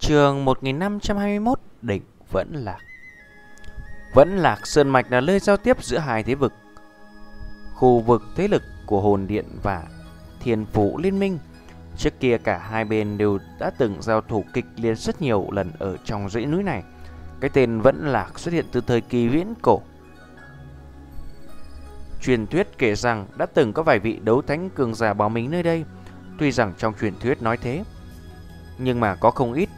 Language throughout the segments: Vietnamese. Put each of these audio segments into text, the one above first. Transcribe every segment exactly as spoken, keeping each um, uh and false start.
Chương một nghìn năm trăm hai mươi mốt, đỉnh Vẫn Lạc. Vẫn Lạc Sơn Mạch là nơi giao tiếp giữa hai thế vực, khu vực thế lực của Hồn Điện và Thiên Phủ Liên Minh. Trước kia cả hai bên đều đã từng giao thủ kịch liệt rất nhiều lần ở trong dãy núi này. Cái tên Vẫn Lạc xuất hiện từ thời kỳ viễn cổ. Truyền thuyết kể rằng đã từng có vài vị đấu thánh cường giả báo mình nơi đây. Tuy rằng trong truyền thuyết nói thế, nhưng mà có không ít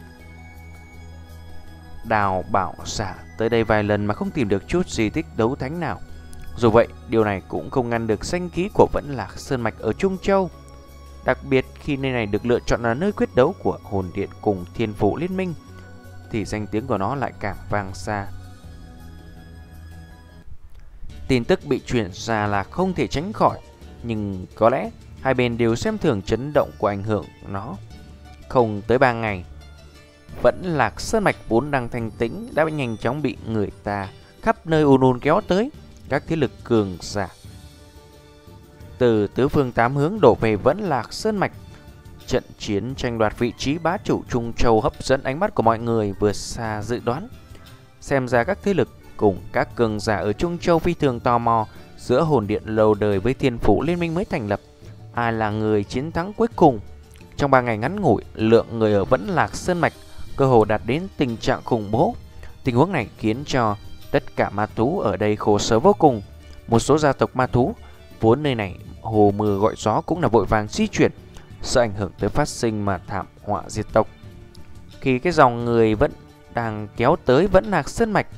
đào bảo giả tới đây vài lần mà không tìm được chút di tích đấu thánh nào. Dù vậy, điều này cũng không ngăn được danh khí của Vẫn Lạc Sơn Mạch ở Trung Châu. Đặc biệt khi nơi này được lựa chọn là nơi quyết đấu của Hồn Điện cùng Thiên Phủ Liên Minh, thì danh tiếng của nó lại càng vang xa. Tin tức bị truyền ra là không thể tránh khỏi, nhưng có lẽ hai bên đều xem thường chấn động của ảnh hưởng nó. Không tới ba ngày, Vẫn Lạc Sơn Mạch vốn đang thanh tĩnh đã nhanh chóng bị người ta khắp nơi ùn ùn kéo tới. Các thế lực cường giả từ tứ phương tám hướng đổ về Vẫn Lạc Sơn Mạch. Trận chiến tranh đoạt vị trí bá chủ Trung Châu hấp dẫn ánh mắt của mọi người vượt xa dự đoán. Xem ra các thế lực cùng các cường giả ở Trung Châu phi thường tò mò giữa Hồn Điện lâu đời với Thiên Phủ Liên Minh mới thành lập, ai là người chiến thắng cuối cùng. Trong ba ngày ngắn ngủi, lượng người ở Vẫn Lạc Sơn Mạch cơ hồ đạt đến tình trạng khủng bố. Tình huống này khiến cho tất cả ma thú ở đây khổ sở vô cùng. Một số gia tộc ma thú vốn nơi này hồ mưa gọi gió cũng là vội vàng di chuyển, sợ ảnh hưởng tới phát sinh mà thảm họa diệt tộc. Khi cái dòng người vẫn đang kéo tới Vẫn Lạc Sơn Mạch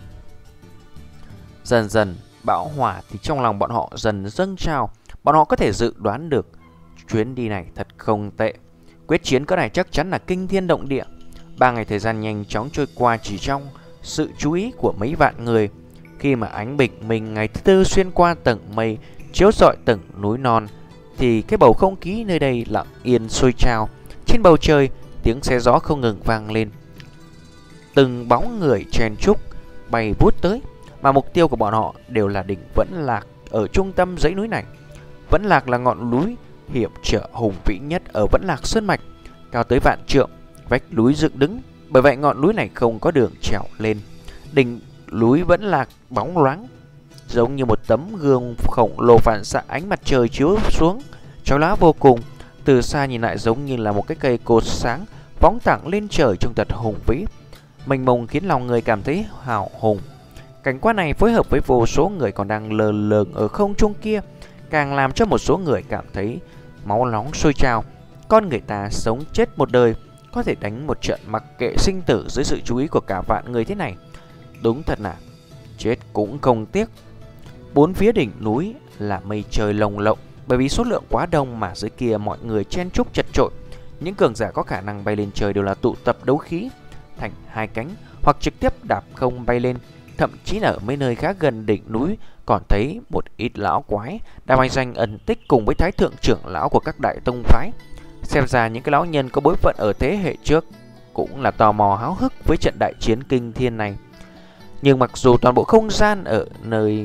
dần dần bão hỏa, thì trong lòng bọn họ dần dâng trào. Bọn họ có thể dự đoán được chuyến đi này thật không tệ. Quyết chiến cỡ này chắc chắn là kinh thiên động địa. Ba ngày thời gian nhanh chóng trôi qua chỉ trong sự chú ý của mấy vạn người. Khi mà ánh bình minh ngày thứ tư xuyên qua tầng mây chiếu rọi từng núi non, thì cái bầu không khí nơi đây lặng yên sôi trào. Trên bầu trời tiếng xe gió không ngừng vang lên. Từng bóng người chen chúc bay vút tới, mà mục tiêu của bọn họ đều là đỉnh Vẫn Lạc ở trung tâm dãy núi này. Vẫn Lạc là ngọn núi hiểm trở hùng vĩ nhất ở Vẫn Lạc Sơn Mạch, cao tới vạn trượng, vách núi dựng đứng. Bởi vậy ngọn núi này không có đường trèo lên. Đỉnh núi Vẫn Lạc bóng loáng, giống như một tấm gương khổng lồ phản xạ ánh mặt trời chiếu xuống, chói lóa vô cùng. Từ xa nhìn lại giống như là một cái cây cột sáng phóng thẳng lên trời trông thật hùng vĩ, mênh mông, khiến lòng người cảm thấy hào hùng. Cảnh quan này phối hợp với vô số người còn đang lờ lờn ở không trung kia, càng làm cho một số người cảm thấy máu nóng sôi trào. Con người ta sống chết một đời, có thể đánh một trận mặc kệ sinh tử dưới sự chú ý của cả vạn người thế này, đúng thật là chết cũng không tiếc. Bốn phía đỉnh núi là mây trời lồng lộng, bởi vì số lượng quá đông mà dưới kia mọi người chen chúc chật chội. Những cường giả có khả năng bay lên trời đều là tụ tập đấu khí thành hai cánh, hoặc trực tiếp đạp không bay lên. Thậm chí là ở mấy nơi khá gần đỉnh núi còn thấy một ít lão quái đang manh danh ẩn tích cùng với thái thượng trưởng lão của các đại tông phái. Xem ra những cái lão nhân có bối phận ở thế hệ trước cũng là tò mò háo hức với trận đại chiến kinh thiên này. Nhưng mặc dù toàn bộ không gian ở nơi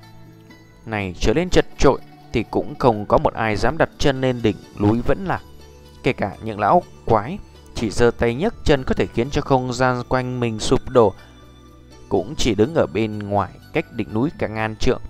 này trở nên chật chội, thì cũng không có một ai dám đặt chân lên đỉnh núi Vẫn Lạc. Kể cả những lão quái chỉ giơ tay nhấc chân có thể khiến cho không gian quanh mình sụp đổ, cũng chỉ đứng ở bên ngoài cách đỉnh núi cả ngàn trượng.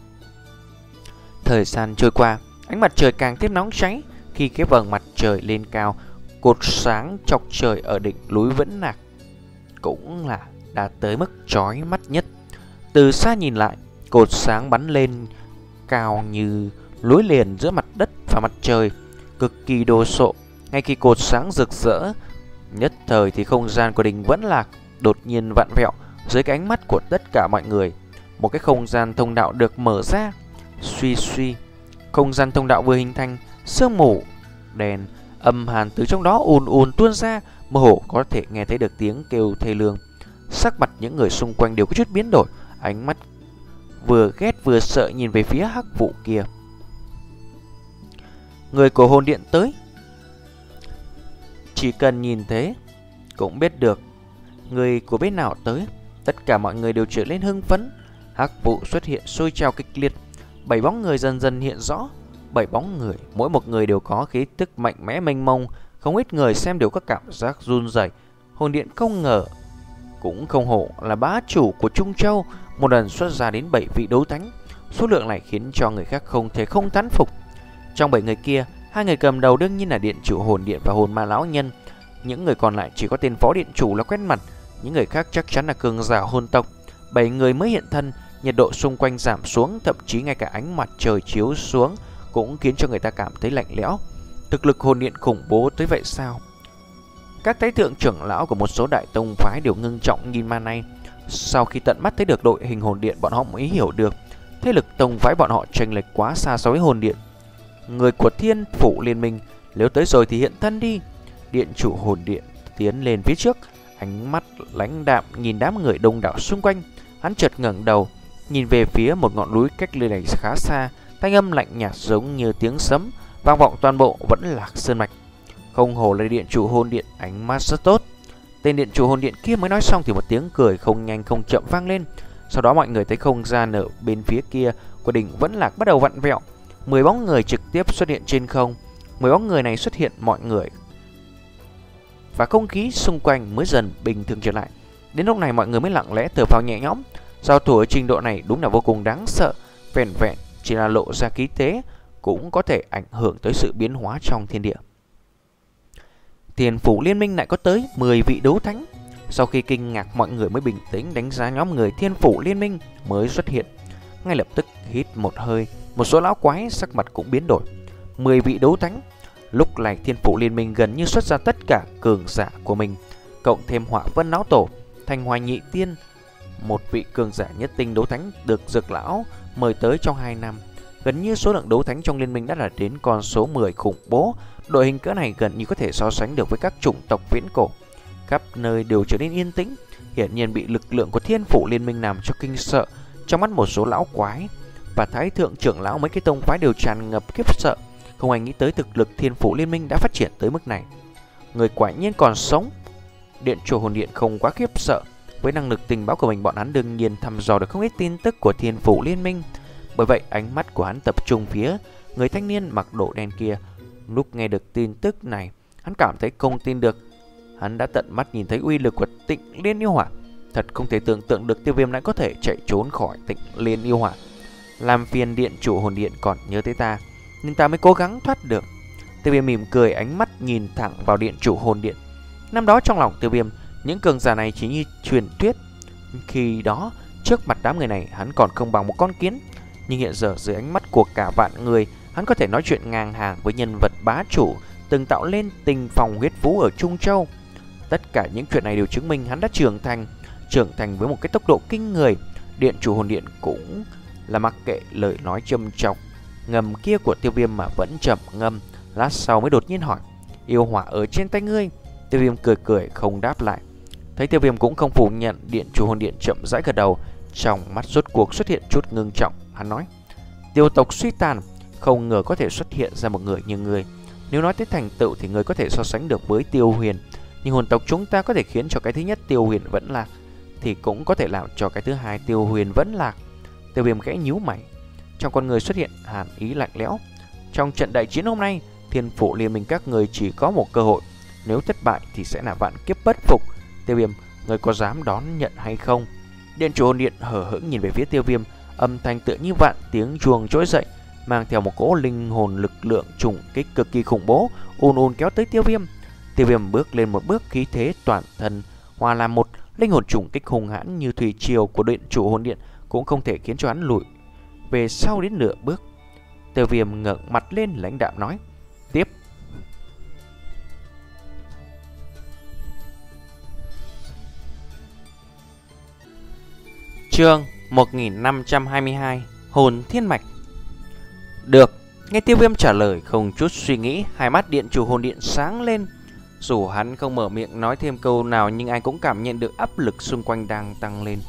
Thời gian trôi qua, ánh mặt trời càng thêm nóng cháy. Khi cái vầng mặt trời lên cao, cột sáng chọc trời ở đỉnh núi Vẫn Lạc cũng là đã tới mức chói mắt nhất. Từ xa nhìn lại, cột sáng bắn lên cao như nối liền giữa mặt đất và mặt trời, cực kỳ đồ sộ. Ngay khi cột sáng rực rỡ nhất thời thì không gian của đỉnh Vẫn Lạc đột nhiên vặn vẹo dưới cái ánh mắt của tất cả mọi người. Một cái không gian thông đạo được mở ra. Suy suy, không gian thông đạo vừa hình thành, sương mù đèn âm hàn từ trong đó ùn ùn tuôn ra, mơ hồ có thể nghe thấy được tiếng kêu thê lương. Sắc mặt những người xung quanh đều có chút biến đổi, ánh mắt vừa ghét vừa sợ nhìn về phía hắc vụ kia. Người của Hồn Điện tới. Chỉ cần nhìn thế cũng biết được người của bên nào tới. Tất cả mọi người đều trở lên hưng phấn. Hắc vụ xuất hiện sôi trào kịch liệt. Bảy bóng người dần dần hiện rõ. Bảy bóng người, mỗi một người đều có khí tức mạnh mẽ mênh mông. Không ít người xem đều có cảm giác run rẩy, Hồn điện không ngờ cũng không hổ là bá chủ của Trung Châu, một lần xuất ra đến bảy vị đấu thánh. Số lượng này khiến cho người khác không thể không thán phục. Trong bảy người kia, hai người cầm đầu đương nhiên là điện chủ hồn điện và hồn ma lão nhân. Những người còn lại chỉ có tên phó điện chủ là quen mặt, những người khác chắc chắn là cường giả hồn tộc. Bảy người mới hiện thân, nhiệt độ xung quanh giảm xuống, thậm chí ngay cả ánh mặt trời chiếu xuống cũng khiến cho người ta cảm thấy lạnh lẽo. Thực lực hồn điện khủng bố tới vậy sao? Các thái thượng trưởng lão của một số đại tông phái đều ngưng trọng nhìn màn này. Sau khi tận mắt thấy được đội hình hồn điện, bọn họ mới hiểu được thế lực tông phái bọn họ chênh lệch quá xa so với hồn điện. Người của Thiên Phủ Liên Minh, nếu tới rồi thì hiện thân đi. Điện chủ hồn điện tiến lên phía trước, ánh mắt lãnh đạm nhìn đám người đông đảo xung quanh. Hắn chợt ngẩng đầu, nhìn về phía một ngọn núi cách nơi này khá xa. Thanh âm lạnh nhạt giống như tiếng sấm vang vọng toàn bộ Vẫn Lạc Sơn Mạch. Không hổ là điện chủ hồn điện, ánh mắt rất tốt. Tên điện chủ hồn điện kia mới nói xong thì một tiếng cười không nhanh không chậm vang lên. Sau đó mọi người thấy không gian ở bên phía kia của đỉnh Vẫn Lạc bắt đầu vặn vẹo. Mười bóng người trực tiếp xuất hiện trên không. Mười bóng người này xuất hiện mọi người và không khí xung quanh mới dần bình thường trở lại. Đến lúc này mọi người mới lặng lẽ thở phào nhẹ nhõm. Giao thủ ở trình độ này đúng là vô cùng đáng sợ. Vẹn vẹn chỉ là lộ ra khí thế cũng có thể ảnh hưởng tới sự biến hóa trong thiên địa. Thiên Phủ Liên Minh lại có tới mười vị đấu thánh. Sau khi kinh ngạc, mọi người mới bình tĩnh đánh giá nhóm người Thiên Phủ Liên Minh mới xuất hiện. Ngay lập tức hít một hơi, một số lão quái sắc mặt cũng biến đổi. Mười vị đấu thánh. Lúc này Thiên Phủ Liên Minh gần như xuất ra tất cả cường giả của mình, cộng thêm Hỏa Vân Lão Tổ, Thanh Hoa Nhị Tiên, một vị cường giả nhất tinh đấu thánh được Dược Lão mời tới trong hai năm. Gần như số lượng đấu thánh trong liên minh đã là đến con số mười khủng bố. Đội hình cỡ này gần như có thể so sánh được với các chủng tộc viễn cổ. Khắp nơi đều trở nên yên tĩnh, hiển nhiên bị lực lượng của Thiên Phủ Liên Minh làm cho kinh sợ. Trong mắt một số lão quái và thái thượng trưởng lão mấy cái tông phái đều tràn ngập khiếp sợ. Không ai nghĩ tới thực lực Thiên Phủ Liên Minh đã phát triển tới mức này. Người quả nhiên còn sống. Điện chủ hồn điện không quá khiếp sợ. Với năng lực tình báo của mình, bọn hắn đương nhiên thăm dò được không ít tin tức của Thiên Phủ Liên Minh. Bởi vậy ánh mắt của hắn tập trung phía người thanh niên mặc đồ đen kia. Lúc nghe được tin tức này, hắn cảm thấy không tin được. Hắn đã tận mắt nhìn thấy uy lực của Tịnh Liên Yêu Hỏa. Thật không thể tưởng tượng được Tiêu Viêm lại có thể chạy trốn khỏi Tịnh Liên Yêu Hỏa. Làm phiền điện chủ hồn điện còn nhớ tới ta, nhưng ta mới cố gắng thoát được. Tiêu Viêm mỉm cười, ánh mắt nhìn thẳng vào điện chủ hồn điện. Năm đó trong lòng Tiêu Viêm, những cường giả này chỉ như truyền thuyết. Khi đó trước mặt đám người này hắn còn không bằng một con kiến. Nhưng hiện giờ dưới ánh mắt của cả vạn người, hắn có thể nói chuyện ngang hàng với nhân vật bá chủ từng tạo lên tình phòng huyết vũ ở Trung Châu. Tất cả những chuyện này đều chứng minh hắn đã trưởng thành, trưởng thành với một cái tốc độ kinh người. Điện chủ hồn điện cũng là mặc kệ lời nói châm chọc ngầm kia của Tiêu Viêm mà vẫn trầm ngâm. Lát sau mới đột nhiên hỏi: yêu hỏa ở trên tay ngươi? Tiêu Viêm cười cười không đáp lại. Thấy Tiêu Viêm cũng không phủ nhận, điện chủ hồn điện chậm rãi gật đầu, trong mắt rốt cuộc xuất hiện chút ngưng trọng. Hắn nói: tiêu tộc suy tàn, không ngờ có thể xuất hiện ra một người như ngươi. Nếu nói tới thành tựu thì ngươi có thể so sánh được với Tiêu Huyền, nhưng hồn tộc chúng ta có thể khiến cho cái thứ nhất Tiêu Huyền vẫn lạc, thì cũng có thể làm cho cái thứ hai Tiêu Huyền vẫn lạc. Tiêu Viêm khẽ nhíu mày, trong con người xuất hiện hàn ý lạnh lẽo. Trong trận đại chiến hôm nay, Thiên Phủ Liên Minh các người chỉ có một cơ hội, nếu thất bại thì sẽ là vạn kiếp bất phục. Tiêu Viêm, người có dám đón nhận hay không? Điện chủ hồn điện hờ hững nhìn về phía Tiêu Viêm, âm thanh tựa như vạn tiếng chuông trỗi dậy, mang theo một cỗ linh hồn lực lượng trùng kích cực kỳ khủng bố, ùn ùn kéo tới Tiêu Viêm. Tiêu Viêm bước lên một bước, khí thế toàn thân hòa làm một, linh hồn trùng kích hùng hãn như thủy triều của điện chủ hồn điện cũng không thể khiến cho hắn lùi về sau đến nửa bước. Tiêu Viêm ngẩng mặt lên lãnh đạm nói: tiếp. Chương một nghìn năm trăm hai mươi hai, Hồn Thiên Mạch. Được. Nghe Tiêu Viêm trả lời không chút suy nghĩ, hai mắt điện chủ hồn điện sáng lên. Dù hắn không mở miệng nói thêm câu nào, nhưng ai cũng cảm nhận được áp lực xung quanh đang tăng lên.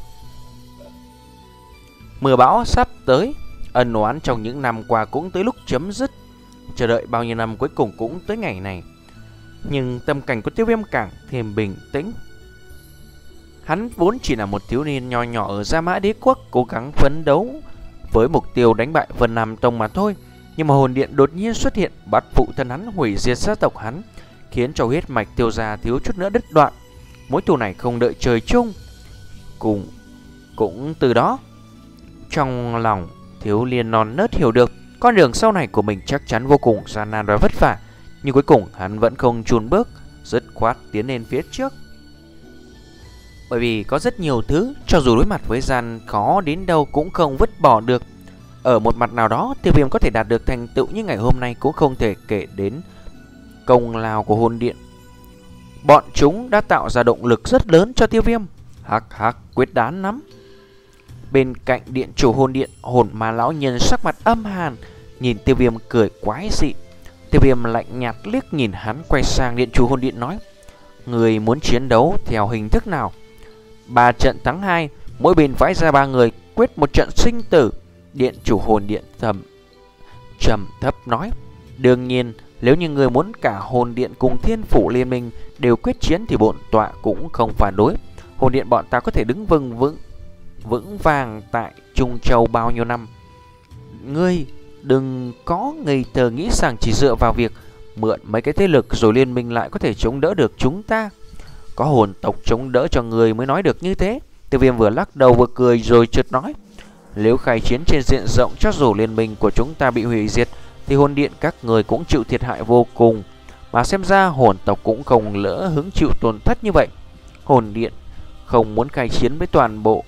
Mưa bão sắp tới, ân oán trong những năm qua cũng tới lúc chấm dứt. Chờ đợi bao nhiêu năm cuối cùng cũng tới ngày này. Nhưng tâm cảnh của Tiêu Viêm càng thêm bình tĩnh. Hắn vốn chỉ là một thiếu niên nho nhỏ ở Gia Mã Đế Quốc, cố gắng phấn đấu với mục tiêu đánh bại Vân Nam Tông mà thôi. Nhưng mà hồn điện đột nhiên xuất hiện, bắt phụ thân hắn, hủy diệt gia tộc hắn, khiến cho huyết mạch Tiêu gia thiếu chút nữa đứt đoạn. mối thù này không đợi trời chung. Cùng cũng từ đó, trong lòng Thiếu Liên non nớt hiểu được con đường sau này của mình chắc chắn vô cùng gian nan và vất vả, nhưng cuối cùng hắn vẫn không chùn bước, dứt khoát tiến lên phía trước. Bởi vì có rất nhiều thứ, cho dù đối mặt với gian khó đến đâu cũng không vứt bỏ được. Ở một mặt nào đó, Tiêu Viêm có thể đạt được thành tựu như ngày hôm nay cũng không thể kể đến công lao của hồn điện. Bọn chúng đã tạo ra động lực rất lớn cho Tiêu Viêm. Hắc hắc, quyết đoán lắm. Bên cạnh điện chủ hồn điện, Hồn Ma lão nhân sắc mặt âm hàn, nhìn Tiêu Viêm cười quái dị. Tiêu Viêm lạnh nhạt liếc nhìn hắn, quay sang điện chủ hồn điện nói: người muốn chiến đấu theo hình thức nào? Ba trận thắng hai, mỗi bên phái ra ba người, quyết một trận sinh tử. Điện chủ hồn điện thầm trầm thấp nói: đương nhiên, nếu như người muốn cả hồn điện cùng thiên phủ liên minh đều quyết chiến thì bổn tọa cũng không phản đối. Hồn điện bọn ta có thể đứng vững vững vững vàng tại Trung Châu bao nhiêu năm. Ngươi đừng có ngây thơ nghĩ rằng chỉ dựa vào việc mượn mấy cái thế lực rồi liên minh lại có thể chống đỡ được chúng ta. Có hồn tộc chống đỡ cho người mới nói được như thế. Tiêu Viêm vừa lắc đầu vừa cười rồi chợt nói: nếu khai chiến trên diện rộng, cho dù liên minh của chúng ta bị hủy diệt thì hồn điện các người cũng chịu thiệt hại vô cùng. Mà xem ra hồn tộc cũng không lỡ hứng chịu tổn thất như vậy. Hồn điện không muốn khai chiến với toàn bộ,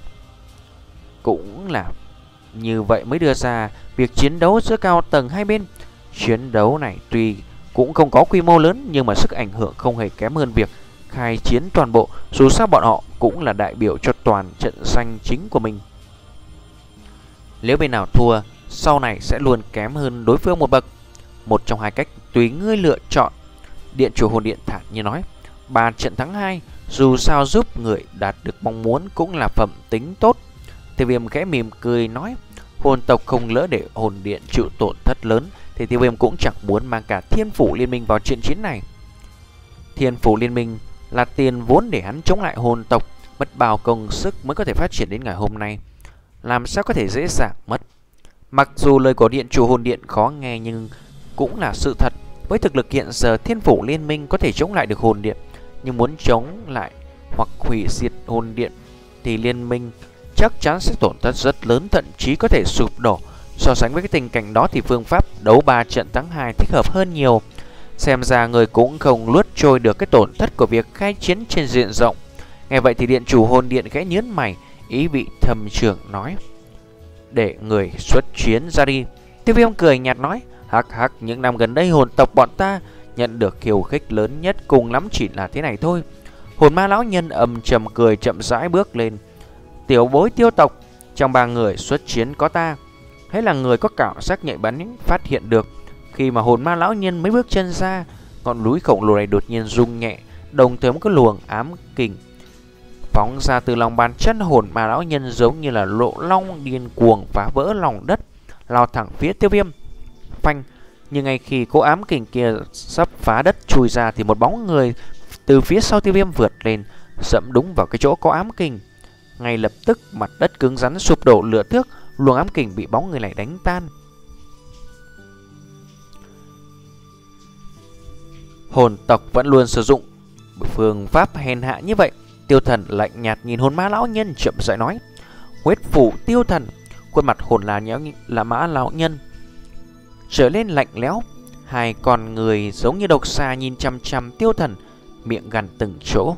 cũng là như vậy mới đưa ra việc chiến đấu giữa cao tầng hai bên. Chiến đấu này tuy cũng không có quy mô lớn, nhưng mà sức ảnh hưởng không hề kém hơn việc khai chiến toàn bộ. Dù sao bọn họ cũng là đại biểu cho toàn trận danh chính của mình. Nếu bên nào thua, sau này sẽ luôn kém hơn đối phương một bậc. Một trong hai cách tùy ngươi lựa chọn. Điện chủ hồn điện thản như nói: ba trận thắng hai, dù sao giúp người đạt được mong muốn cũng là phẩm tính tốt. Tiêu Viêm khẽ mỉm cười nói: hồn tộc không lỡ để hồn điện chịu tổn thất lớn thì Tiêu Viêm cũng chẳng muốn mang cả thiên phủ liên minh vào trận chiến này. Thiên phủ liên minh là tiền vốn để hắn chống lại hồn tộc, mất bao công sức mới có thể phát triển đến ngày hôm nay, làm sao có thể dễ dàng mất. Mặc dù lời của điện chủ hồn điện khó nghe nhưng cũng là sự thật. Với thực lực hiện giờ, thiên phủ liên minh có thể chống lại được hồn điện, nhưng muốn chống lại hoặc hủy diệt hồn điện thì liên minh chắc chắn sẽ tổn thất rất lớn, thậm chí có thể sụp đổ. So sánh với cái tình cảnh đó thì phương pháp đấu ba trận thắng hai thích hợp hơn nhiều. Xem ra người cũng không luốt trôi được cái tổn thất của việc khai chiến trên diện rộng. Nghe vậy thì điện chủ hồn điện khẽ nhớn mày, ý vị thầm trưởng nói: để người xuất chiến ra đi. Tiêu Viêm cười nhạt nói: hắc hắc, những năm gần đây hồn tộc bọn ta nhận được khiêu khích lớn nhất cùng lắm chỉ là thế này thôi. Hồn Ma lão nhân âm trầm cười, chậm rãi bước lên: tiểu bối Tiêu tộc, trong ba người xuất chiến có ta. Hay là người có cảm giác nhạy bén phát hiện được, khi mà hồn Ma lão nhân mới bước chân ra, ngọn núi khổng lồ này đột nhiên rung nhẹ, đồng thời có luồng ám kình phóng ra từ lòng bàn chân hồn Ma lão nhân, giống như là lộ long điên cuồng phá vỡ lòng đất, lao thẳng phía Tiêu Viêm. Phanh! Nhưng ngay khi cỗ ám kình kia sắp phá đất chui ra thì một bóng người từ phía sau Tiêu Viêm vượt lên, dẫm đúng vào cái chỗ có ám kình. Ngay lập tức mặt đất cứng rắn sụp đổ lửa thước, luồng ám kình bị bóng người này đánh tan. Hồn tộc vẫn luôn sử dụng phương pháp hèn hạ như vậy. Tiêu Thần lạnh nhạt nhìn hồn Ma lão nhân, chậm rãi nói: huyết phủ Tiêu Thần. Khuôn mặt hồn là nhéo là Mã lão nhân trở lên lạnh lẽo, hai con người giống như độc xà nhìn chăm chăm Tiêu Thần, miệng gằn từng chỗ: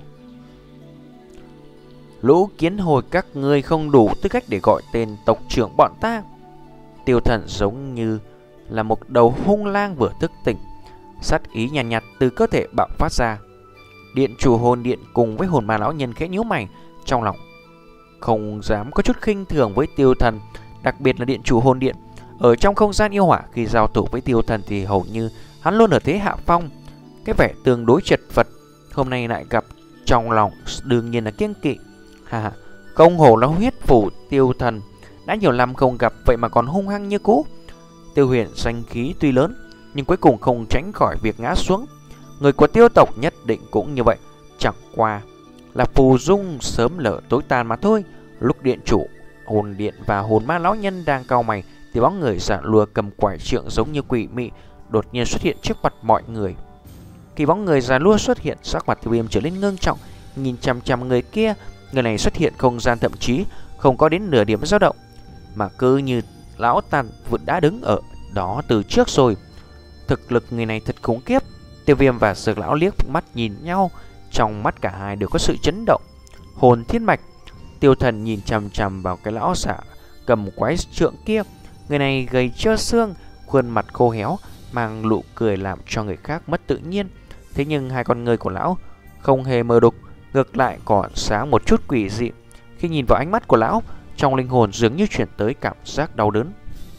lũ kiến hồi, các ngươi không đủ tư cách để gọi tên tộc trưởng bọn ta. Tiêu Thần giống như là một đầu hung lang vừa thức tỉnh, sát ý nhàn nhạt, nhạt từ cơ thể bạo phát ra. Điện chủ hồn điện cùng với hồn Ma lão nhân khẽ nhíu mày, trong lòng không dám có chút khinh thường với Tiêu Thần, đặc biệt là điện chủ hồn điện. Ở trong không gian yêu hỏa, khi giao thủ với Tiêu Thần thì hầu như hắn luôn ở thế hạ phong, cái vẻ tương đối chật vật. Hôm nay lại gặp, trong lòng đương nhiên là kiêng kỵ. Ha ha, công hổ là huyết phủ Tiêu Thần, đã nhiều năm không gặp vậy mà còn hung hăng như cũ. Tiêu Huyền danh khí tuy lớn nhưng cuối cùng không tránh khỏi việc ngã xuống. Người của Tiêu tộc nhất định cũng như vậy, chẳng qua là phù dung sớm lở tối tàn mà thôi. Lúc điện chủ hồn điện và hồn Ma lão nhân đang cau mày thì bóng người già lùa cầm quải trượng giống như quỷ mị đột nhiên xuất hiện trước mặt mọi người. Khi bóng người già lùa xuất hiện, sắc mặt Tiêu Viêm trở nên ngưng trọng, nhìn chằm chằm người kia. Người này xuất hiện không gian thậm chí không có đến nửa điểm dao động, mà cứ như lão ta vẫn đã đứng ở đó từ trước rồi. Thực lực người này thật khủng khiếp. Tiêu Viêm và Dược lão liếc mắt nhìn nhau, trong mắt cả hai đều có sự chấn động. Hồn thiên mạch. Tiêu Thần nhìn chằm chằm vào cái lão giả cầm quái trượng kia. Người này gầy trơ xương, khuôn mặt khô héo, mang nụ cười làm cho người khác mất tự nhiên. Thế nhưng hai con ngươi của lão không hề mờ đục, ngược lại còn sáng một chút quỷ dị. Khi nhìn vào ánh mắt của lão, trong linh hồn dường như chuyển tới cảm giác đau đớn.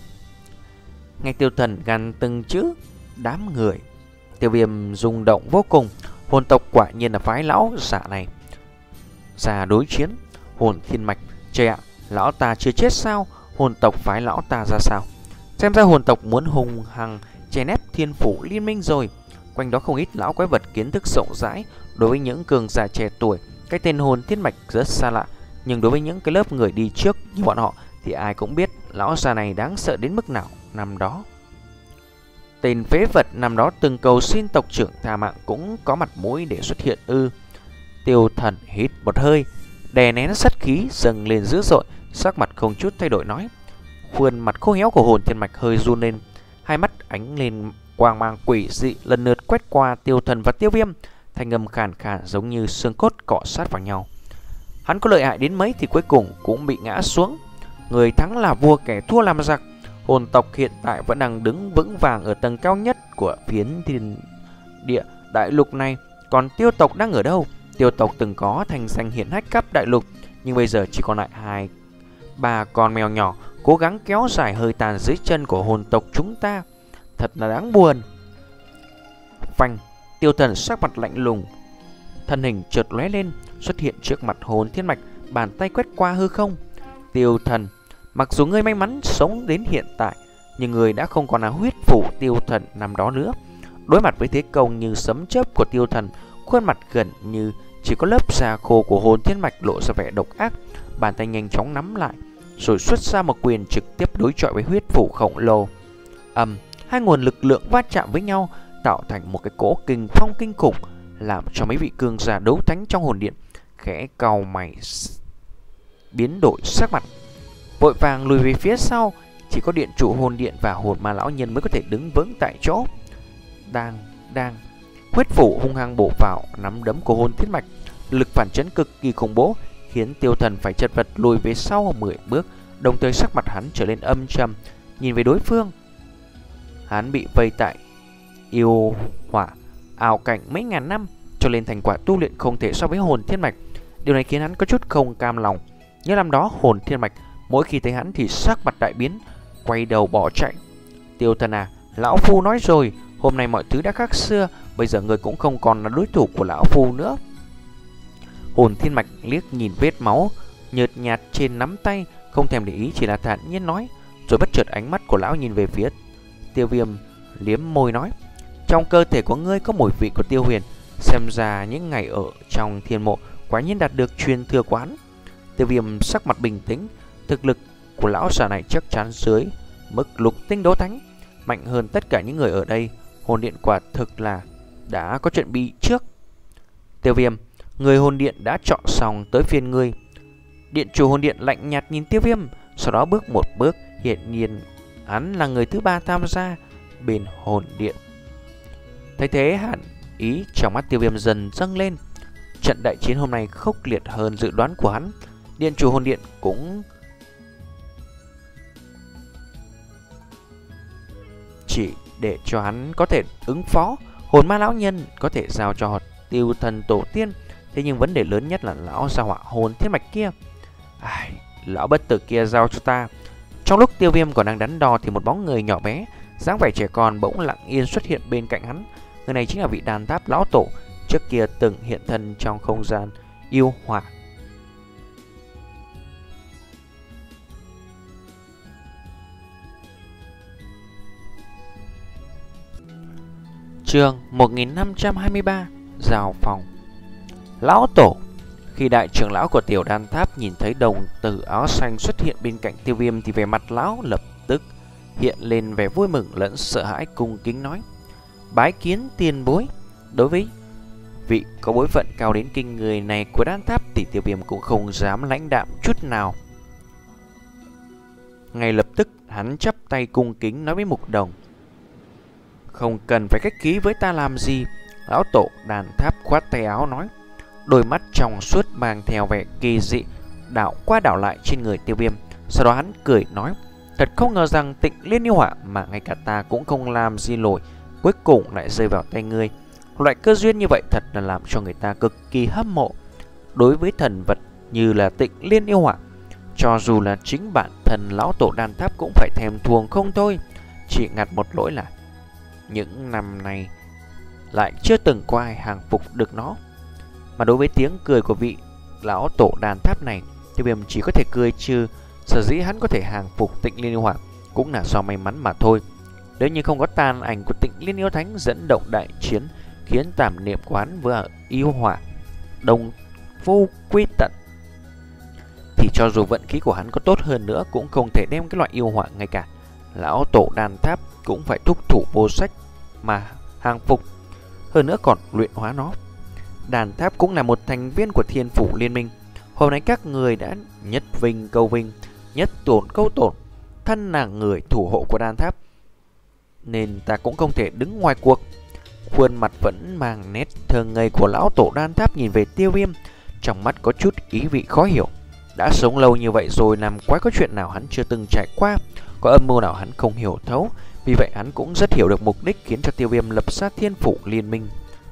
Nghe Tiêu Thần gằn từng chữ đám người, Tiêu Viêm rung động vô cùng. Hồn tộc quả nhiên là phái lão giả này ra đối chiến. Hồn thiên mạch, trời ạ, lão ta chưa chết sao? Hồn tộc phái lão ta ra sao? Xem ra hồn tộc muốn hùng hằng chèn ép thiên phủ liên minh rồi. Quanh đó không ít lão quái vật kiến thức rộng rãi. Đối với những cường giả trẻ tuổi, cái tên hồn thiên mạch rất xa lạ. Nhưng đối với những cái lớp người đi trước như bọn họ thì ai cũng biết lão già này đáng sợ đến mức nào năm đó. Tên phế vật năm đó từng cầu xin tộc trưởng tha mạng cũng có mặt mũi để xuất hiện ư? Tiêu Thần hít một hơi, đè nén sát khí dâng lên dữ dội, sắc mặt không chút thay đổi nói. Khuôn mặt khô héo của hồn thiên mạch hơi run lên, hai mắt ánh lên quang mang quỷ dị lần lượt quét qua Tiêu Thần và Tiêu Viêm, thanh âm khàn khàn giống như xương cốt cọ sát vào nhau. Hắn có lợi hại đến mấy thì cuối cùng cũng bị ngã xuống. Người thắng là vua, kẻ thua làm giặc. Hồn tộc hiện tại vẫn đang đứng vững vàng ở tầng cao nhất của phiến thiên địa đại lục này. Còn Tiêu tộc đang ở đâu? Tiêu tộc từng có thành danh hiển hách khắp đại lục, nhưng bây giờ chỉ còn lại hai ba con mèo nhỏ cố gắng kéo dài hơi tàn dưới chân của hồn tộc chúng ta. Thật là đáng buồn. Phanh, Tiêu Thần sắc mặt lạnh lùng, thân hình chợt lóe lên, xuất hiện trước mặt hồn thiên mạch, bàn tay quét qua hư không. Tiêu Thần, mặc dù ngươi may mắn sống đến hiện tại, nhưng ngươi đã không còn là huyết phủ Tiêu Thần năm đó nữa. Đối mặt với thế công như sấm chớp của Tiêu Thần, khuôn mặt gần như chỉ có lớp da khô của hồn thiên mạch lộ ra vẻ độc ác. Bàn tay nhanh chóng nắm lại, rồi xuất ra một quyền trực tiếp đối chọi với huyết phủ khổng lồ. Ầm, um, hai nguồn lực lượng va chạm với nhau, tạo thành một cái cỗ kình phong kinh khủng, làm cho mấy vị cường giả đấu thánh trong hồn điện khẽ cau mày, biến đổi sắc mặt, vội vàng lùi về phía sau. Chỉ có điện chủ hồn điện và hồn ma lão nhân mới có thể đứng vững tại chỗ. Đang, đang, huyết phủ hung hăng bổ vào nắm đấm của hồn thiết mạch, lực phản chấn cực kỳ khủng bố, khiến Tiêu Thần phải chật vật lùi về sau mười bước. Đồng thời sắc mặt hắn trở lên âm trầm, nhìn về đối phương. Hắn bị vây tại yêu hỏa ảo cảnh mấy ngàn năm, cho nên thành quả tu luyện không thể so với hồn thiên mạch. Điều này khiến hắn có chút không cam lòng. Như năm đó hồn thiên mạch mỗi khi thấy hắn thì sắc mặt đại biến, quay đầu bỏ chạy. Tiêu Thần à, lão phu nói rồi, hôm nay mọi thứ đã khác xưa, bây giờ người cũng không còn là đối thủ của lão phu nữa. Hồn thiên mạch liếc nhìn vết máu nhợt nhạt trên nắm tay, không thèm để ý, chỉ là thản nhiên nói. Rồi bất chợt ánh mắt của lão nhìn về phía Tiêu Viêm, liếm môi nói: trong cơ thể của ngươi có mùi vị của Tiêu Huyền, xem ra những ngày ở trong thiên mộ quả nhiên đạt được truyền thừa quán. Tiêu Viêm sắc mặt bình tĩnh, thực lực của lão già này chắc chắn dưới mức lục tinh đấu thánh, mạnh hơn tất cả những người ở đây. Hồn điện quả thực là đã có chuẩn bị trước. Tiêu Viêm, người hồn điện đã chọn xong, tới phiên ngươi. Điện chủ hồn điện lạnh nhạt nhìn Tiêu Viêm, sau đó bước một bước, hiện nhiên hắn là người thứ ba tham gia bên hồn điện. Thấy thế, hẳn ý trong mắt Tiêu Viêm dần dâng lên. Trận đại chiến hôm nay khốc liệt hơn dự đoán của hắn. Điện chủ hồn điện cũng chỉ để cho hắn có thể ứng phó, hồn ma lão nhân có thể giao cho Tiêu Thần tổ tiên. Thế nhưng vấn đề lớn nhất là lão gia hỏa hồn thiên mạch kia. Ai, lão bất tử kia giao cho ta. Trong lúc Tiêu Viêm còn đang đắn đo thì một bóng người nhỏ bé, dáng vẻ trẻ con bỗng lặng yên xuất hiện bên cạnh hắn. Người này chính là vị đàn tháp lão tổ trước kia từng hiện thân trong không gian yêu hỏa. Chương một nghìn năm trăm hai mươi ba, Giao phòng. Lão tổ. Khi đại trưởng lão của tiểu đan tháp nhìn thấy đồng tử áo xanh xuất hiện bên cạnh Tiêu Viêm thì vẻ mặt lão lập tức hiện lên vẻ vui mừng lẫn sợ hãi, cung kính nói: bái kiến tiền bối. Đối với vị có bối phận cao đến kinh người này của đan tháp thì Tiêu Viêm cũng không dám lãnh đạm chút nào. Ngay lập tức hắn chắp tay cung kính nói với Mục Đồng: "Không cần phải khách khí với ta làm gì." Lão tổ đàn tháp khoát tay áo nói, đôi mắt trong suốt mang theo vẻ kỳ dị đảo qua đảo lại trên người Tiêu Viêm. Sau đó hắn cười nói: "Thật không ngờ rằng Tịnh Liên yêu hỏa mà ngay cả ta cũng không làm gì nổi, cuối cùng lại rơi vào tay ngươi. Loại cơ duyên như vậy thật là làm cho người ta cực kỳ hâm mộ. Đối với thần vật như là Tịnh Liên yêu hỏa, cho dù là chính bản thân lão tổ đan tháp cũng phải thèm thuồng không thôi. Chỉ ngặt một lỗi là những năm nay lại chưa từng có ai hàng phục được nó." Mà đối với tiếng cười của vị lão tổ đàn tháp này, Tiêu Viêm chỉ có thể cười, chứ sở dĩ hắn có thể hàng phục Tịnh Liên yêu hỏa cũng là do may mắn mà thôi. Nếu như không có tàn ảnh của Tịnh Liên yêu thánh dẫn động đại chiến, khiến tàm niệm của hắn với yêu hỏa đồng vô quy tận, thì cho dù vận khí của hắn có tốt hơn nữa cũng không thể đem cái loại yêu hỏa ngay cả lão tổ đàn tháp cũng phải thúc thủ vô sách mà hàng phục, hơn nữa còn luyện hóa nó. Đàn tháp cũng là một thành viên của Thiên Phủ Liên Minh. Hôm nay các người đã nhất vinh câu vinh, nhất tổn câu tổn, thân là người thủ hộ của đàn tháp, nên ta cũng không thể đứng ngoài cuộc. Khuôn mặt vẫn mang nét thơ ngây của lão tổ đan tháp nhìn về Tiêu Viêm, trong mắt có chút ý vị khó hiểu. Đã sống lâu như vậy rồi, làm quái có chuyện nào hắn chưa từng trải qua, có âm mưu nào hắn không hiểu thấu. Vì vậy hắn cũng rất hiểu được mục đích khiến cho Tiêu Viêm lập ra Thiên Phủ Liên Minh.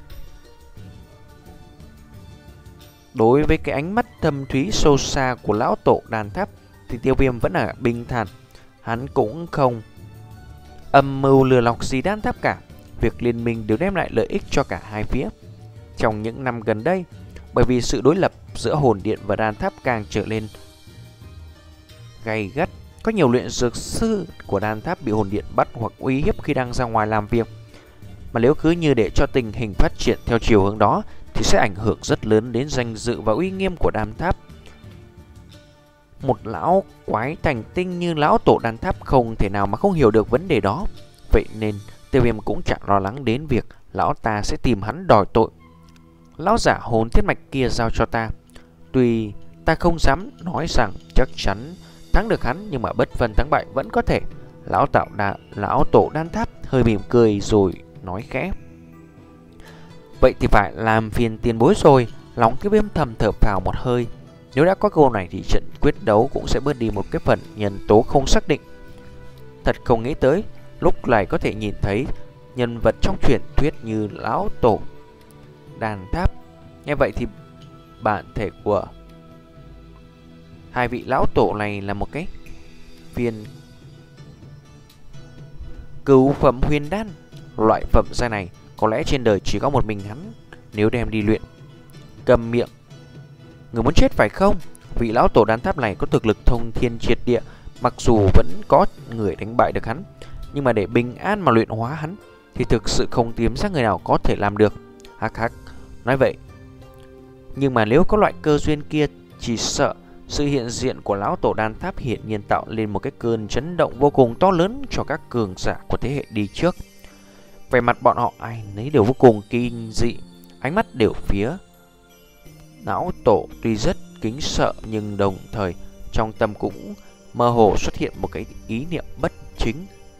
Đối với cái ánh mắt thâm thúy sâu xa của lão tổ đàn tháp thì Tiêu Viêm vẫn là bình thản. Hắn cũng không âm mưu lừa lọc gì đan tháp cả. Việc liên minh đều đem lại lợi ích cho cả hai phía. Trong những năm gần đây, bởi vì sự đối lập giữa hồn điện và đan tháp càng trở lên gay gắt, có nhiều luyện dược sư của đan tháp bị hồn điện bắt hoặc uy hiếp khi đang ra ngoài làm việc. Mà nếu cứ như để cho tình hình phát triển theo chiều hướng đó thì sẽ ảnh hưởng rất lớn đến danh dự và uy nghiêm của đan tháp. Một lão quái thành tinh như lão tổ đan tháp không thể nào mà không hiểu được vấn đề đó. Vậy nên Tiêu Viêm cũng chẳng lo lắng đến việc lão ta sẽ tìm hắn đòi tội. Lão giả hồn thiết mạch kia giao cho ta, tuy ta không dám nói rằng chắc chắn thắng được hắn, nhưng mà bất phân thắng bại vẫn có thể. Lão tạo đà, lão tổ đan tháp hơi mỉm cười rồi nói khẽ: "Vậy thì phải làm phiền tiền bối rồi." Lòng Tiêu Viêm thầm thở phào một hơi. Nếu đã có câu này thì trận quyết đấu cũng sẽ bớt đi một cái phần nhân tố không xác định. Thật không nghĩ tới lúc này có thể nhìn thấy nhân vật trong truyền thuyết như lão tổ đàn tháp. Nghe vậy thì bản thể của hai vị lão tổ này là một cái viên cửu phẩm huyền đan. Loại phẩm giai này có lẽ trên đời chỉ có một mình hắn nếu đem đi luyện. Cầm miệng, người muốn chết phải không? Vị lão tổ đan tháp này có thực lực thông thiên triệt địa, mặc dù vẫn có người đánh bại được hắn, nhưng mà để bình an mà luyện hóa hắn thì thực sự không tìm ra người nào có thể làm được. Hắc hắc, nói vậy, nhưng mà nếu có loại cơ duyên kia, chỉ sợ sự hiện diện của lão tổ đan tháp hiển nhiên tạo lên một cái cơn chấn động vô cùng to lớn cho các cường giả của thế hệ đi trước. Về mặt bọn họ ai nấy đều vô cùng kinh dị, ánh mắt đều phía lão tổ, tuy rất kính sợ nhưng đồng thời trong tâm cũng mơ hồ xuất hiện một cái ý niệm bất chính.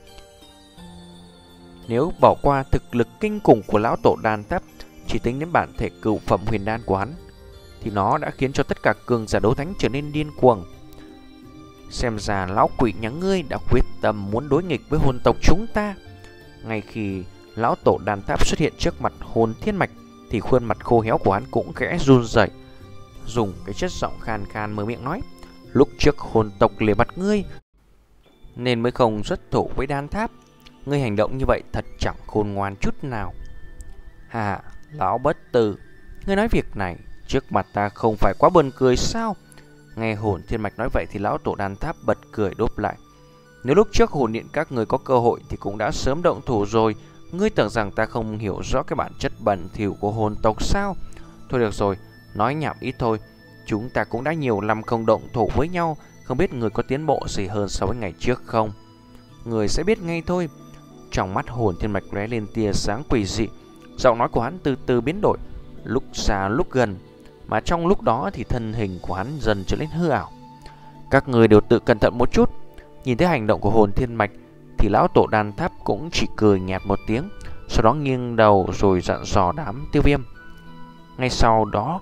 Nếu bỏ qua thực lực kinh khủng của lão tổ đan tháp, chỉ tính đến bản thể cửu phẩm huyền đan của hắn, thì nó đã khiến cho tất cả cường giả đấu thánh trở nên điên cuồng. Xem ra lão quỷ nhà ngươi đã quyết tâm muốn đối nghịch với hồn tộc chúng ta. Ngay khi lão tổ đan tháp xuất hiện trước mặt hồn thiên mạch thì khuôn mặt khô héo của hắn cũng khẽ run rẩy, dùng cái chất giọng khan khan mở miệng nói: "Lúc trước hồn tộc lề mặt ngươi nên mới không xuất thủ với đan tháp. Ngươi hành động như vậy thật chẳng khôn ngoan chút nào." "Hà, lão bất tử, ngươi nói việc này trước mặt ta không phải quá buồn cười sao?" Nghe hồn thiên mạch nói vậy thì lão tổ đan tháp bật cười đáp lại: "Nếu lúc trước hồn điện các người có cơ hội thì cũng đã sớm động thủ rồi. Ngươi tưởng rằng ta không hiểu rõ cái bản chất bẩn thỉu của hồn tộc sao? Thôi được rồi, nói nhảm ít thôi. Chúng ta cũng đã nhiều năm không động thủ với nhau, không biết người có tiến bộ gì hơn so với ngày trước không? Người sẽ biết ngay thôi." Trong mắt hồn thiên mạch lóe lên tia sáng quỷ dị, giọng nói của hắn từ từ biến đổi. lúc xa lúc gần, mà trong lúc đó thì thân hình của hắn dần trở nên hư ảo. Các người đều tự cẩn thận một chút. Nhìn thấy hành động của hồn thiên mạch thì lão tổ đan tháp cũng chỉ cười nhạt một tiếng, sau đó nghiêng đầu rồi dặn dò đám Tiêu Viêm. Ngay sau đó,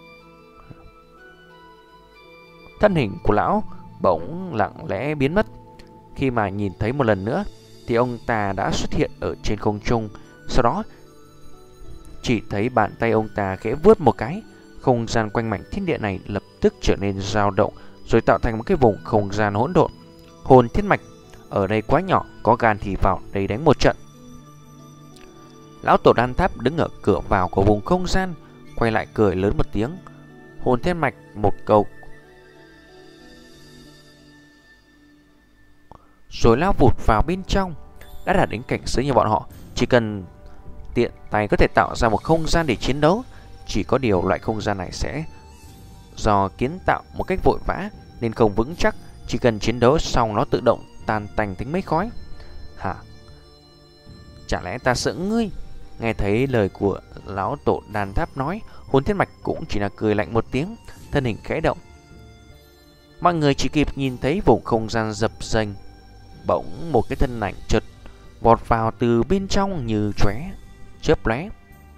thân hình của lão bỗng lặng lẽ biến mất. Khi mà nhìn thấy một lần nữa thì ông ta đã xuất hiện ở trên không trung. Sau đó chỉ thấy bàn tay ông ta khẽ vuốt một cái, không gian quanh mảnh thiên địa này lập tức trở nên dao động, rồi tạo thành một cái vùng không gian hỗn độn. Hồn thiên mạch ở đây quá nhỏ, có gan thì vào đây đánh một trận. Lão tổ đan tháp đứng ở cửa vào của vùng không gian, quay lại cười lớn một tiếng. Hồn thiên mạch một câu rồi lao vụt vào bên trong. Đã đạt đến cảnh giới như bọn họ, chỉ cần tiện tay có thể tạo ra một không gian để chiến đấu. Chỉ có điều loại không gian này sẽ do kiến tạo một cách vội vã nên không vững chắc. Chỉ cần chiến đấu xong nó tự động tan tành thành mấy khói. Hả? Chả lẽ ta sợ ngươi? Nghe thấy lời của lão tổ đan tháp nói, hồn thiên mạch cũng chỉ là cười lạnh một tiếng, thân hình khẽ động. Mọi người chỉ kịp nhìn thấy vùng không gian dập dềnh, bỗng một cái thân ảnh chợt vọt vào từ bên trong như chóe chớp lóe.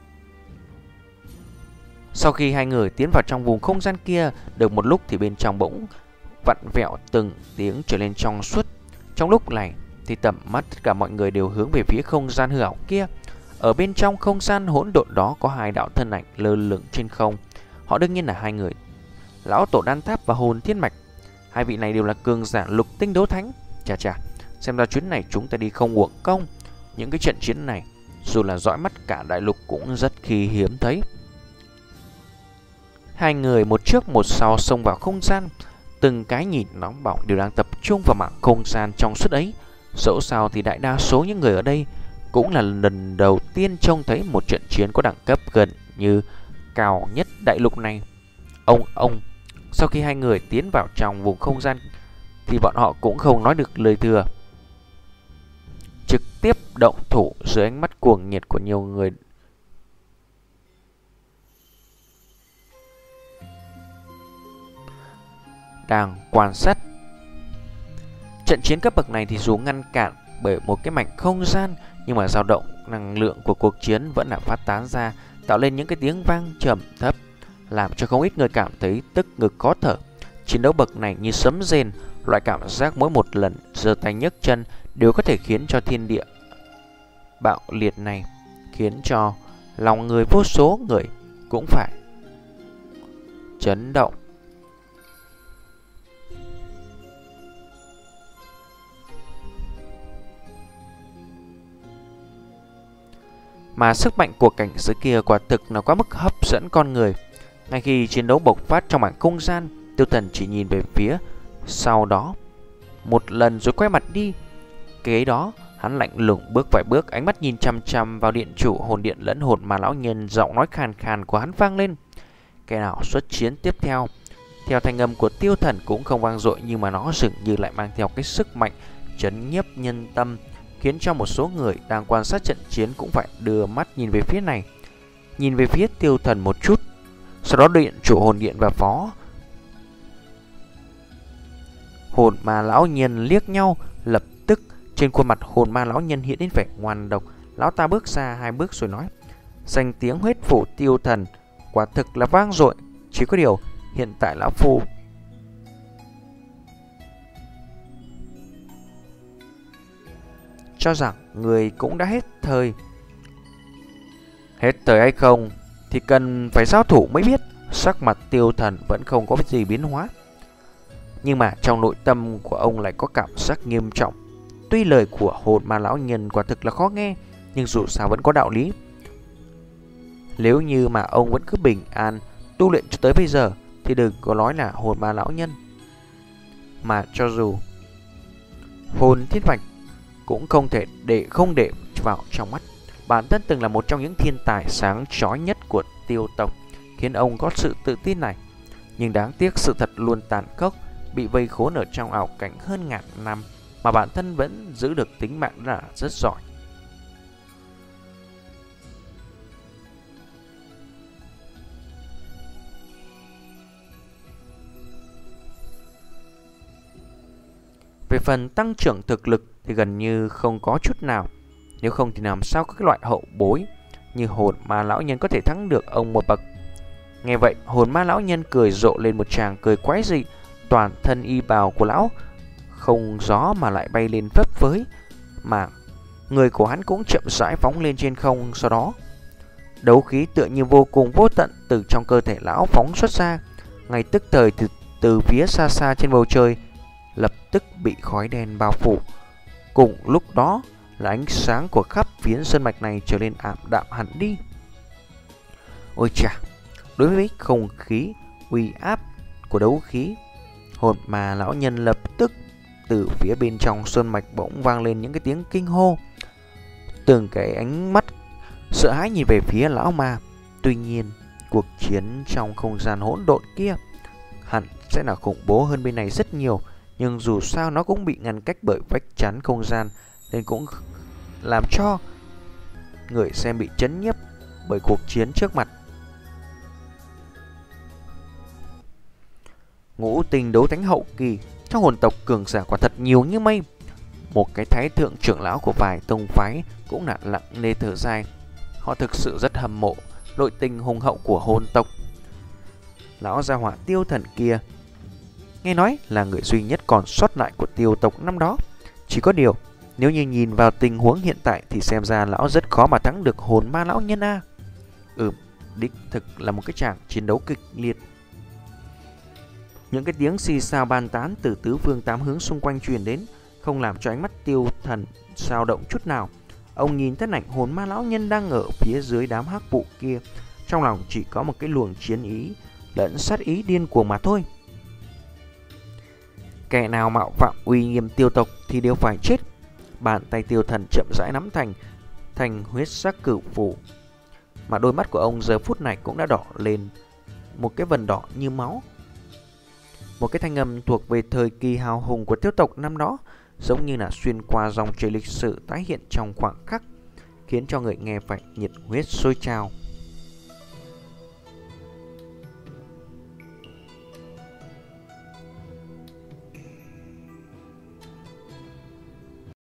Sau khi hai người tiến vào trong vùng không gian kia được một lúc thì bên trong bỗng vặn vẹo từng tiếng trở lên trong suốt. Trong lúc này thì tầm mắt tất cả mọi người đều hướng về phía không gian hư ảo kia. Ở bên trong không gian hỗn độn đó có hai đạo thân ảnh lơ lửng trên không. Họ đương nhiên là hai người, lão tổ đan tháp và hồn thiên mạch. Hai vị này đều là cường giả lục tinh đấu thánh. Chà chà, xem ra chuyến này chúng ta đi không uổng công. Những cái trận chiến này dù là dõi mắt cả đại lục cũng rất khi hiếm thấy. Hai người một trước một sau xông vào không gian, từng cái nhìn nóng bỏng đều đang tập trung vào mảng không gian trong suốt ấy. Dẫu sao thì đại đa số những người ở đây cũng là lần đầu tiên trông thấy một trận chiến có đẳng cấp gần như cao nhất đại lục này. Ông ông sau khi hai người tiến vào trong vùng không gian thì bọn họ cũng không nói được lời thừa, trực tiếp động thủ dưới ánh mắt cuồng nhiệt của nhiều người. Đang quan sát trận chiến cấp bậc này thì dù ngăn cản bởi một cái mảnh không gian, nhưng mà dao động năng lượng của cuộc chiến vẫn là phát tán ra, tạo lên những cái tiếng vang trầm thấp, làm cho không ít người cảm thấy tức ngực khó thở. Chiến đấu bậc này như sấm rền, loại cảm giác mỗi một lần giơ tay nhấc chân đều có thể khiến cho thiên địa bạo liệt này, khiến cho lòng người vô số người cũng phải chấn động. Mà sức mạnh của cảnh giới kia quả thực là quá mức hấp dẫn con người. Ngay khi chiến đấu bộc phát trong mảng không gian, Tiêu Thần chỉ nhìn về phía sau đó một lần rồi quay mặt đi. Kế đó hắn lạnh lùng bước vài bước, ánh mắt nhìn chăm chăm vào điện chủ hồn điện lẫn hồn ma lão nhân. Giọng nói khàn khàn của hắn vang lên: "Kẻ nào xuất chiến tiếp theo?" Theo thanh âm của Tiêu Thần cũng không vang dội, nhưng mà nó dường như lại mang theo cái sức mạnh chấn nhiếp nhân tâm, khiến cho một số người đang quan sát trận chiến cũng phải đưa mắt nhìn về phía này, nhìn về phía Tiêu Thần một chút. Sau đó điện chủ hồn điện và phó hồn ma lão nhân liếc nhau, lập tức trên khuôn mặt hồn ma lão nhân hiện đến vẻ ngoan độc. Lão ta bước ra hai bước rồi nói: "Danh tiếng huyết phủ Tiêu Thần quả thực là vang dội, chỉ có điều hiện tại lão phu cho rằng người cũng đã hết thời." Hết thời hay không thì cần phải giao thủ mới biết. Sắc mặt Tiêu Thần vẫn không có gì biến hóa, nhưng mà trong nội tâm của ông lại có cảm giác nghiêm trọng. Tuy lời của hồn ma lão nhân quả thực là khó nghe, nhưng dù sao vẫn có đạo lý. Nếu như mà ông vẫn cứ bình an tu luyện cho tới bây giờ thì đừng có nói là hồn ma lão nhân, mà cho dù hồn thiên mạch cũng không thể để không để vào trong mắt. Bản thân từng là một trong những thiên tài sáng chói nhất của Tiêu tộc, khiến ông có sự tự tin này. Nhưng đáng tiếc sự thật luôn tàn khốc, bị vây khốn ở trong ảo cảnh hơn ngàn năm mà bản thân vẫn giữ được tính mạng là rất giỏi. Về phần tăng trưởng thực lực thì gần như không có chút nào. Nếu không thì làm sao các loại hậu bối như hồn ma lão nhân có thể thắng được ông một bậc. Nghe vậy, hồn ma lão nhân cười rộ lên một tràng cười quái dị. Toàn thân y bào của lão không gió mà lại bay lên phấp phới, mà người của hắn cũng chậm rãi phóng lên trên không. Sau đó đấu khí tựa như vô cùng vô tận từ trong cơ thể lão phóng xuất ra. Ngay tức thời từ, từ phía xa xa trên bầu trời lập tức bị khói đen bao phủ. Cùng lúc đó là ánh sáng của khắp phiến sơn mạch này trở nên ảm đạm hẳn đi. Ôi chà, đối với không khí uy áp của đấu khí, hồn mà lão nhân lập tức từ phía bên trong sơn mạch bỗng vang lên những cái tiếng kinh hô. Từng cái ánh mắt sợ hãi nhìn về phía lão ma. Tuy nhiên, cuộc chiến trong không gian hỗn độn kia hẳn sẽ là khủng bố hơn bên này rất nhiều, nhưng dù sao nó cũng bị ngăn cách bởi vách chắn không gian, nên cũng làm cho người xem bị chấn nhiếp bởi cuộc chiến trước mặt. Ngũ tình đấu thánh hậu kỳ, trong hồn tộc cường giả quả thật nhiều như mây. Một cái thái thượng trưởng lão của vài tông phái cũng là lặng lẽ thở dài. Họ thực sự rất hâm mộ nội tình hùng hậu của hồn tộc. Lão gia hỏa Tiêu Thần kia, nghe nói là người duy nhất còn sót lại của Tiêu tộc năm đó. Chỉ có điều, nếu như nhìn vào tình huống hiện tại thì xem ra lão rất khó mà thắng được hồn ma lão nhân a. Ừ, đích thực là một cái tràng chiến đấu kịch liệt. Những cái tiếng xì xào bàn tán từ tứ phương tám hướng xung quanh truyền đến, không làm cho ánh mắt Tiêu Thần dao động chút nào. Ông nhìn thân ảnh hồn ma lão nhân đang ở phía dưới đám hắc vụ kia, trong lòng chỉ có một cái luồng chiến ý lẫn sát ý điên cuồng mà thôi. Kẻ nào mạo phạm uy nghiêm Tiêu tộc thì đều phải chết. Bàn tay Tiêu Thần chậm rãi nắm thành thành huyết sắc cửu phủ, mà đôi mắt của ông giờ phút này cũng đã đỏ lên một cái vần đỏ như máu. Một cái thanh âm thuộc về thời kỳ hào hùng của Tiêu tộc năm đó, giống như là xuyên qua dòng chảy lịch sử tái hiện trong khoảng khắc, khiến cho người nghe phải nhiệt huyết sôi trào.